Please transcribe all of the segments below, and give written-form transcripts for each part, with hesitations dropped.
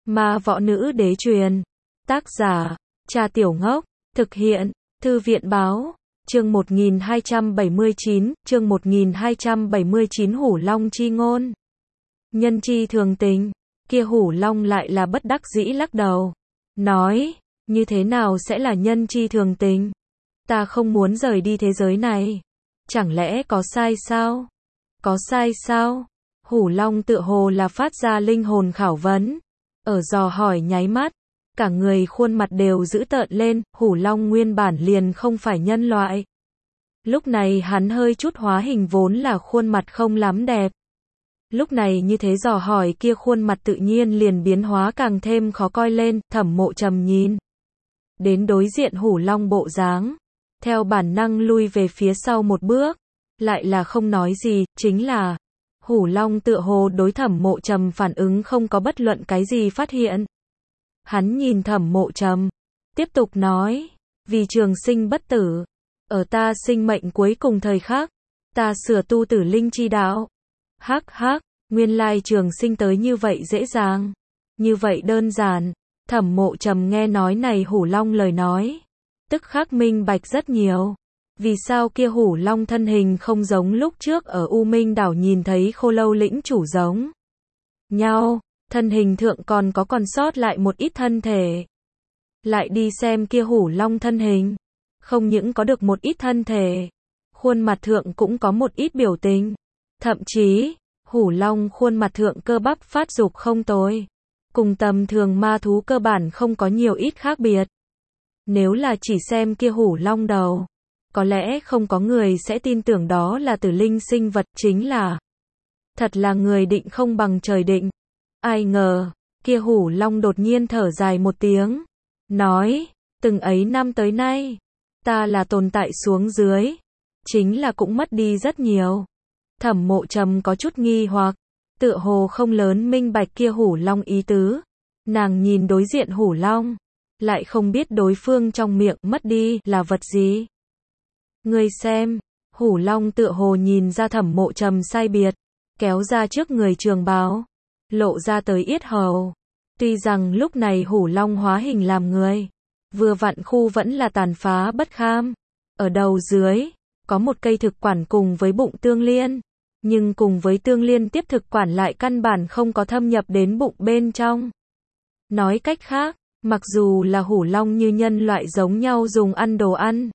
Ma võ nữ đế truyền. Tác giả, Trà Tiểu Ngốc. Thực hiện, Thư viện báo. Chương 1279, chương 1279 Hủ Long chi ngôn. Nhân chi thường tình. Kia Hủ Long lại là bất đắc dĩ lắc đầu. Nói, như thế nào sẽ là nhân chi thường tình? Ta không muốn rời đi thế giới này. Chẳng lẽ có sai sao? Có sai sao? Hủ Long tựa hồ là phát ra linh hồn khảo vấn. Ở dò hỏi nháy mắt, cả người khuôn mặt đều dữ tợn lên, Hủ Long nguyên bản liền không phải nhân loại. Lúc này hắn hơi chút hóa hình vốn là khuôn mặt không lắm đẹp. Lúc này như thế dò hỏi kia khuôn mặt tự nhiên liền biến hóa càng thêm khó coi lên, Thẩm Mộ Trầm nhìn đến đối diện Hủ Long bộ dáng, theo bản năng lui về phía sau một bước, lại là không nói gì, chính là Hủ Long tựa hồ đối Thẩm Mộ Trầm phản ứng không có bất luận cái gì phát hiện. Hắn nhìn Thẩm Mộ Trầm, tiếp tục nói, vì trường sinh bất tử, ở ta sinh mệnh cuối cùng thời khắc, ta sửa tu tử linh chi đạo. Hắc hắc, nguyên lai trường sinh tới như vậy dễ dàng, như vậy đơn giản. Thẩm Mộ Trầm nghe nói này Hủ Long lời nói, tức khắc minh bạch rất nhiều. Vì sao kia Hủ Long thân hình không giống lúc trước ở U Minh đảo nhìn thấy Khô Lâu lĩnh chủ giống nhau, thân hình thượng còn sót lại một ít thân thể. Lại đi xem kia Hủ Long thân hình, không những có được một ít thân thể, khuôn mặt thượng cũng có một ít biểu tình. Thậm chí, Hủ Long khuôn mặt thượng cơ bắp phát dục không tồi, cùng tầm thường ma thú cơ bản không có nhiều ít khác biệt. Nếu là chỉ xem kia Hủ Long đầu, có lẽ không có người sẽ tin tưởng đó là tử linh sinh vật, chính là thật là người định không bằng trời định. Ai ngờ, kia Hủ Long đột nhiên thở dài một tiếng, nói, từng ấy năm tới nay, ta là tồn tại xuống dưới, chính là cũng mất đi rất nhiều. Thẩm Mộ Trầm có chút nghi hoặc, tựa hồ không lớn minh bạch kia Hủ Long ý tứ. Nàng nhìn đối diện Hủ Long, lại không biết đối phương trong miệng mất đi là vật gì. Ngươi xem, Hủ Long tựa hồ nhìn ra Thẩm Mộ Trầm sai biệt, kéo ra trước người trường bào, lộ ra tới yết hầu. Tuy rằng lúc này Hủ Long hóa hình làm người, vừa vặn khu vẫn là tàn phá bất kham. Ở đầu dưới, có một cây thực quản cùng với bụng tương liên, nhưng cùng với tương liên tiếp thực quản lại căn bản không có thâm nhập đến bụng bên trong. Nói cách khác, mặc dù là Hủ Long như nhân loại giống nhau dùng ăn đồ ăn,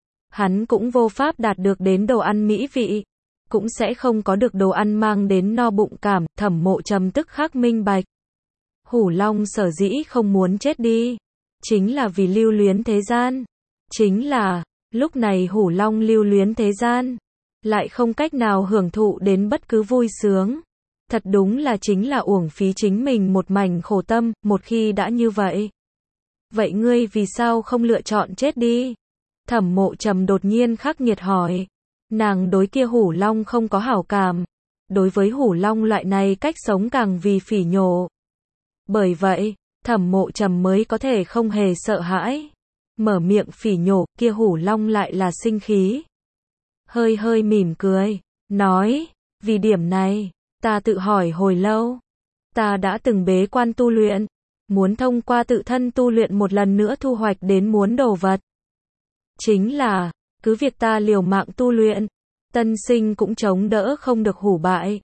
hắn cũng vô pháp đạt được đến đồ ăn mỹ vị, cũng sẽ không có được đồ ăn mang đến no bụng cảm. Thẩm Mộ Trầm tức khắc minh bạch. Hủ Long sở dĩ không muốn chết đi, chính là vì lưu luyến thế gian. Chính là, lúc này Hủ Long lưu luyến thế gian, lại không cách nào hưởng thụ đến bất cứ vui sướng. Thật đúng là chính là uổng phí chính mình một mảnh khổ tâm, một khi đã như vậy. Vậy ngươi vì sao không lựa chọn chết đi? Thẩm Mộ Trầm đột nhiên khắc nghiệt hỏi. Nàng đối kia Hủ Long không có hảo cảm, đối với Hủ Long loại này cách sống càng vì phỉ nhổ. Bởi vậy, Thẩm Mộ Trầm mới có thể không hề sợ hãi. Mở miệng phỉ nhổ, kia Hủ Long lại là sinh khí. Hơi hơi mỉm cười, nói, vì điểm này, ta tự hỏi hồi lâu. Ta đã từng bế quan tu luyện, muốn thông qua tự thân tu luyện một lần nữa thu hoạch đến muốn đồ vật. Chính là, cứ việc ta liều mạng tu luyện, tân sinh cũng chống đỡ không được hủ bại.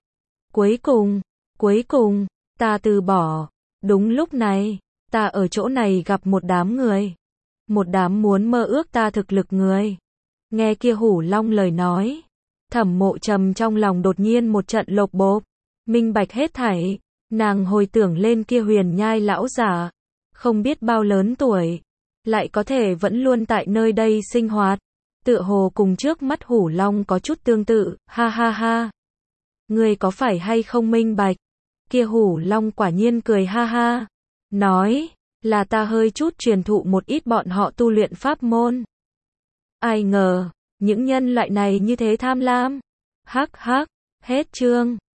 Cuối cùng, ta từ bỏ. Đúng lúc này, ta ở chỗ này gặp một đám người. Một đám muốn mơ ước ta thực lực người. Nghe kia Hủ Long lời nói, Thẩm Mộ Trầm trong lòng đột nhiên một trận lột bột, minh bạch hết thảy. Nàng hồi tưởng lên kia Huyền Nhai lão giả, không biết bao lớn tuổi, lại có thể vẫn luôn tại nơi đây sinh hoạt, tựa hồ cùng trước mắt Hủ Long có chút tương tự. Ha ha ha, ngươi có phải hay không minh bạch? Kia Hủ Long quả nhiên cười ha ha, nói, là ta hơi chút truyền thụ một ít bọn họ tu luyện pháp môn. Ai ngờ, những nhân loại này như thế tham lam. Hắc hắc, hết chương.